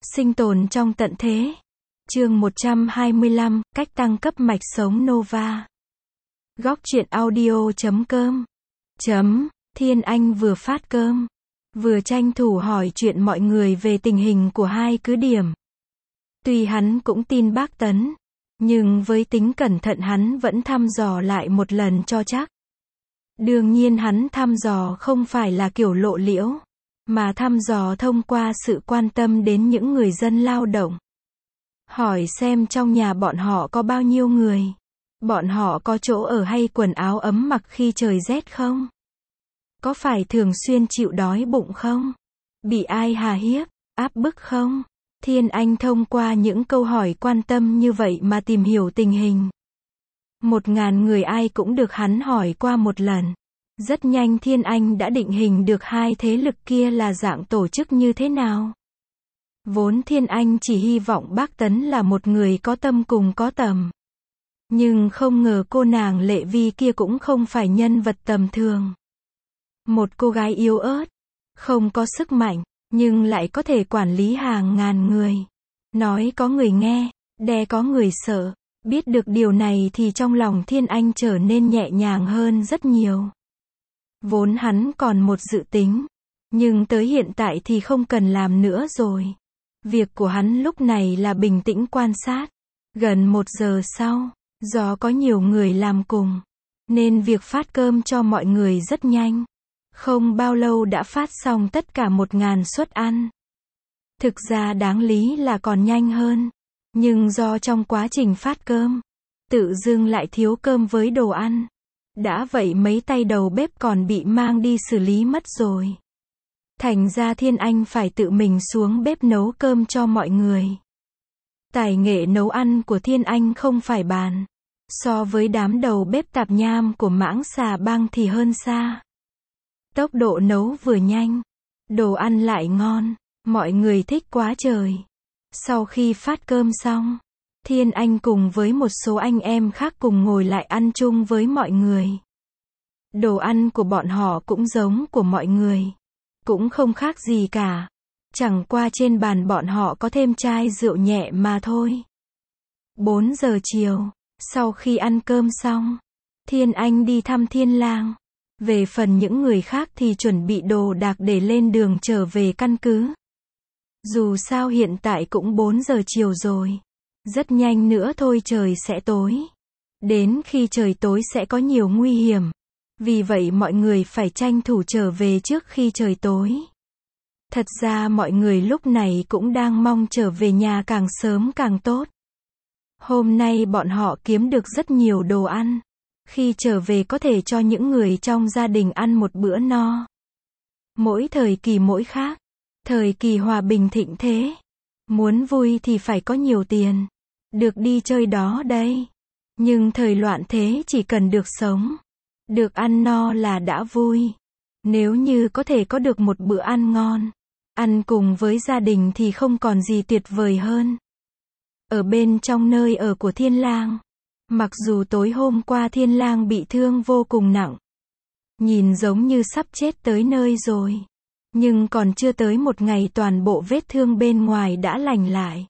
Sinh tồn trong tận thế. Chương 125, cách tăng cấp mạch sống Nova. Góc truyện audio.com. Thiên Anh vừa phát cơm, vừa tranh thủ hỏi chuyện mọi người về tình hình của hai cứ điểm. Tuy hắn cũng tin bác Tấn, nhưng với tính cẩn thận hắn vẫn thăm dò lại một lần cho chắc. Đương nhiên hắn thăm dò không phải là kiểu lộ liễu, mà thăm dò thông qua sự quan tâm đến những người dân lao động. Hỏi xem trong nhà bọn họ có bao nhiêu người, bọn họ có chỗ ở hay quần áo ấm mặc khi trời rét không? Có phải thường xuyên chịu đói bụng không? Bị ai hà hiếp, áp bức không? Thiên Anh thông qua những câu hỏi quan tâm như vậy mà tìm hiểu tình hình. 1000 người ai cũng được hắn hỏi qua một lần. Rất nhanh Thiên Anh đã định hình được hai thế lực kia là dạng tổ chức như thế nào. Vốn Thiên Anh chỉ hy vọng bác Tấn là một người có tâm cùng có tầm. Nhưng không ngờ cô nàng Lệ Vi kia cũng không phải nhân vật tầm thường. Một cô gái yếu ớt, không có sức mạnh, nhưng lại có thể quản lý hàng ngàn người. Nói có người nghe, đe có người sợ. Biết được điều này thì trong lòng Thiên Anh trở nên nhẹ nhàng hơn rất nhiều. Vốn hắn còn một dự tính, nhưng tới hiện tại thì không cần làm nữa rồi. Việc của hắn lúc này là bình tĩnh quan sát. Gần 1 giờ sau, do có nhiều người làm cùng, nên việc phát cơm cho mọi người rất nhanh. Không bao lâu đã phát xong tất cả 1000 suất ăn. Thực ra đáng lý là còn nhanh hơn. Nhưng do trong quá trình phát cơm, tự dưng lại thiếu cơm với đồ ăn. Đã vậy mấy tay đầu bếp còn bị mang đi xử lý mất rồi. Thành ra Thiên Anh phải tự mình xuống bếp nấu cơm cho mọi người. Tài nghệ nấu ăn của Thiên Anh không phải bàn. So với đám đầu bếp tạp nham của Mãng Xà Bang thì hơn xa. Tốc độ nấu vừa nhanh, đồ ăn lại ngon, mọi người thích quá trời. Sau khi phát cơm xong, Thiên Anh cùng với một số anh em khác cùng ngồi lại ăn chung với mọi người. Đồ ăn của bọn họ cũng giống của mọi người. Cũng không khác gì cả. Chẳng qua trên bàn bọn họ có thêm chai rượu nhẹ mà thôi. 4 giờ chiều, sau khi ăn cơm xong, Thiên Anh đi thăm Thiên Lang. Về phần những người khác thì chuẩn bị đồ đạc để lên đường trở về căn cứ. Dù sao hiện tại cũng 4 giờ chiều rồi. Rất nhanh nữa thôi trời sẽ tối. Đến khi trời tối sẽ có nhiều nguy hiểm. Vì vậy mọi người phải tranh thủ trở về trước khi trời tối. Thật ra mọi người lúc này cũng đang mong trở về nhà càng sớm càng tốt. Hôm nay bọn họ kiếm được rất nhiều đồ ăn. Khi trở về có thể cho những người trong gia đình ăn một bữa no. Mỗi thời kỳ mỗi khác. Thời kỳ hòa bình thịnh thế. Muốn vui thì phải có nhiều tiền. Được đi chơi đó đây. Nhưng thời loạn thế chỉ cần được sống. Được ăn no là đã vui. Nếu như có thể có được một bữa ăn ngon. Ăn cùng với gia đình thì không còn gì tuyệt vời hơn. Ở bên trong nơi ở của Thiên Lang. Mặc dù tối hôm qua Thiên Lang bị thương vô cùng nặng. Nhìn giống như sắp chết tới nơi rồi. Nhưng còn chưa tới một ngày toàn bộ vết thương bên ngoài đã lành lại.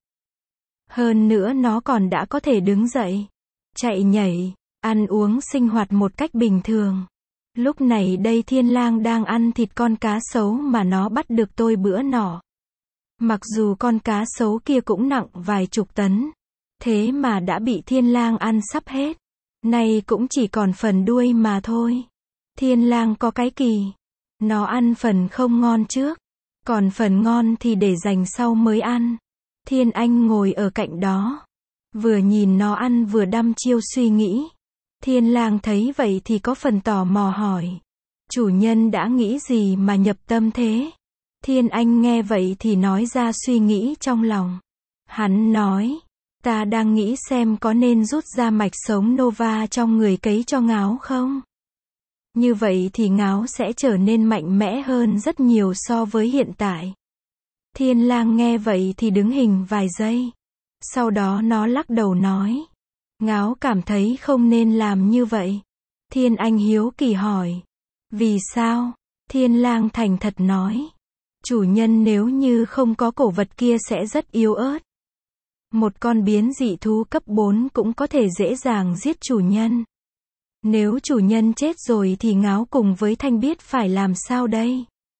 Hơn nữa nó còn đã có thể đứng dậy, chạy nhảy, ăn uống sinh hoạt một cách bình thường. Lúc này đây Thiên Lang đang ăn thịt con cá sấu mà nó bắt được tôi bữa nọ. Mặc dù con cá sấu kia cũng nặng vài chục tấn. Thế mà đã bị Thiên Lang ăn sắp hết. Nay cũng chỉ còn phần đuôi mà thôi. Thiên Lang có cái kỳ. Nó ăn phần không ngon trước. Còn phần ngon thì để dành sau mới ăn. Thiên Anh ngồi ở cạnh đó. Vừa nhìn nó ăn vừa đăm chiêu suy nghĩ. Thiên Lang thấy vậy thì có phần tò mò hỏi. Chủ nhân đã nghĩ gì mà nhập tâm thế? Thiên Anh nghe vậy thì nói ra suy nghĩ trong lòng. Hắn nói. Ta đang nghĩ xem có nên rút ra mạch sống Nova trong người cấy cho Ngáo không? Như vậy thì Ngáo sẽ trở nên mạnh mẽ hơn rất nhiều so với hiện tại. Thiên Lang nghe vậy thì đứng hình vài giây. Sau đó nó lắc đầu nói. Ngáo cảm thấy không nên làm như vậy. Thiên Anh hiếu kỳ hỏi. Vì sao? Thiên Lang thành thật nói. Chủ nhân nếu như không có cổ vật kia sẽ rất yếu ớt. Một con biến dị thú cấp 4 cũng có thể dễ dàng giết chủ nhân. Nếu chủ nhân chết rồi thì Ngáo cùng với Thanh biết phải làm sao đây?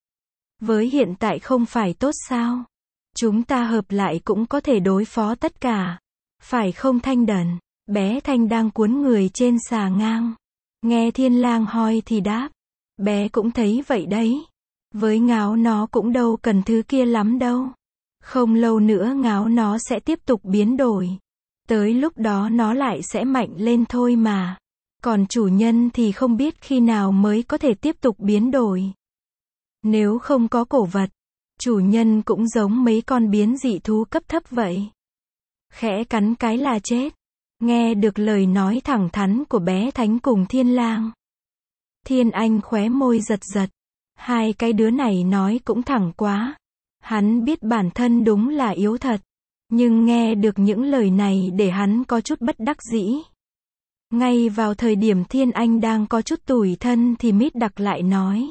Với hiện tại không phải tốt sao? Chúng ta hợp lại cũng có thể đối phó tất cả. Phải không Thanh Đần? Bé Thanh đang cuốn người trên xà ngang. Nghe Thiên Lang hỏi thì đáp. Bé cũng thấy vậy đấy. Với Ngáo nó cũng đâu cần thứ kia lắm đâu. Không lâu nữa Ngáo nó sẽ tiếp tục biến đổi. Tới lúc đó nó lại sẽ mạnh lên thôi mà. Còn chủ nhân thì không biết khi nào mới có thể tiếp tục biến đổi. Nếu không có cổ vật, chủ nhân cũng giống mấy con biến dị thú cấp thấp vậy. Khẽ cắn cái là chết. Nghe được lời nói thẳng thắn của bé Thánh cùng Thiên Lang. Thiên Anh khóe môi giật giật. Hai cái đứa này nói cũng thẳng quá. Hắn biết bản thân đúng là yếu thật. Nhưng nghe được những lời này để hắn có chút bất đắc dĩ. Ngay vào thời điểm Thiên Anh đang có chút tủi thân thì Mít Đặc lại nói.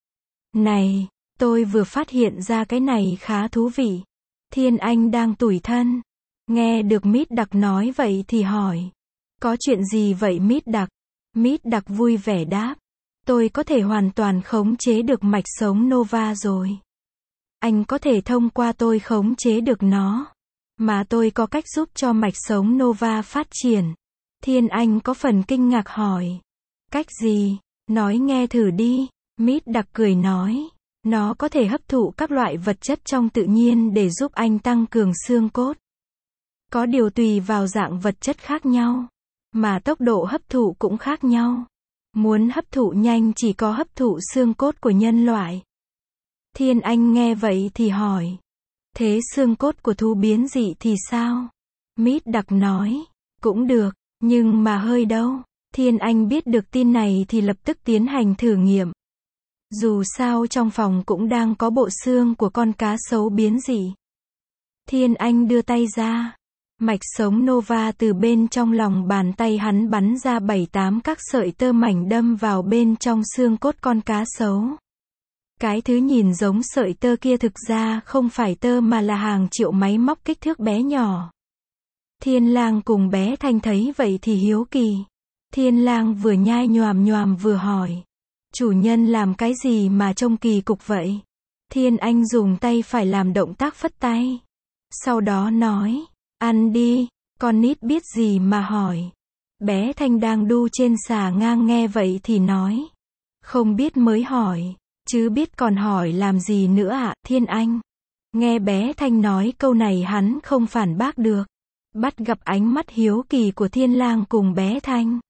Này, tôi vừa phát hiện ra cái này khá thú vị. Thiên Anh đang tủi thân. Nghe được Mít Đặc nói vậy thì hỏi. Có chuyện gì vậy Mít Đặc? Mít Đặc vui vẻ đáp. Tôi có thể hoàn toàn khống chế được mạch sống Nova rồi. Anh có thể thông qua tôi khống chế được nó. Mà tôi có cách giúp cho mạch sống Nova phát triển. Thiên Anh có phần kinh ngạc hỏi. Cách gì? Nói nghe thử đi. Mít Đặc cười nói. Nó có thể hấp thụ các loại vật chất trong tự nhiên để giúp anh tăng cường xương cốt. Có điều tùy vào dạng vật chất khác nhau. Mà tốc độ hấp thụ cũng khác nhau. Muốn hấp thụ nhanh chỉ có hấp thụ xương cốt của nhân loại. Thiên Anh nghe vậy thì hỏi. Thế xương cốt của thú biến dị thì sao? Mít Đặc nói. Cũng được, nhưng mà hơi đâu. Thiên Anh biết được tin này thì lập tức tiến hành thử nghiệm. Dù sao trong phòng cũng đang có bộ xương của con cá sấu biến dị. Thiên Anh đưa tay ra. Mạch sống Nova từ bên trong lòng bàn tay hắn bắn ra 7-8 các sợi tơ mảnh đâm vào bên trong xương cốt con cá sấu. Cái thứ nhìn giống sợi tơ kia thực ra không phải tơ mà là hàng triệu máy móc kích thước bé nhỏ. Thiên Lang cùng bé Thanh thấy vậy thì hiếu kỳ. Thiên Lang vừa nhai nhoàm vừa hỏi. Chủ nhân làm cái gì mà trông kỳ cục vậy? Thiên Anh dùng tay phải làm động tác phất tay. Sau đó nói. Ăn đi, con nít biết gì mà hỏi. Bé Thanh đang đu trên xà ngang nghe vậy thì nói. Không biết mới hỏi, chứ biết còn hỏi làm gì nữa ạ, Thiên Anh. Nghe bé Thanh nói câu này hắn không phản bác được. Bắt gặp ánh mắt hiếu kỳ của Thiên Lang cùng bé Thanh.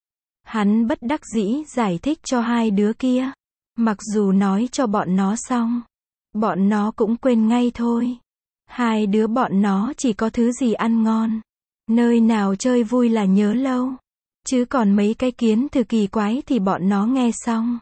Hắn bất đắc dĩ giải thích cho hai đứa kia. Mặc dù nói cho bọn nó xong, bọn nó cũng quên ngay thôi. Hai đứa bọn nó chỉ có thứ gì ăn ngon. Nơi nào chơi vui là nhớ lâu. Chứ còn mấy cái kiến từ kỳ quái thì bọn nó nghe xong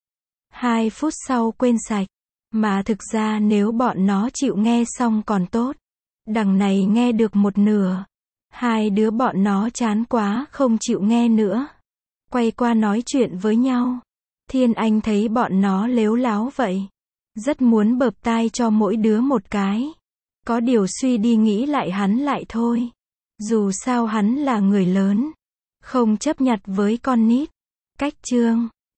2 phút sau quên sạch. Mà thực ra nếu bọn nó chịu nghe xong còn tốt. Đằng này nghe được một nửa. Hai đứa bọn nó chán quá không chịu nghe nữa. Quay qua nói chuyện với nhau. Thiên Anh thấy bọn nó lếu láo vậy. Rất muốn bợp tai cho mỗi đứa một cái. Có điều suy đi nghĩ lại hắn lại thôi. Dù sao hắn là người lớn. Không chấp nhặt với con nít. Cách chương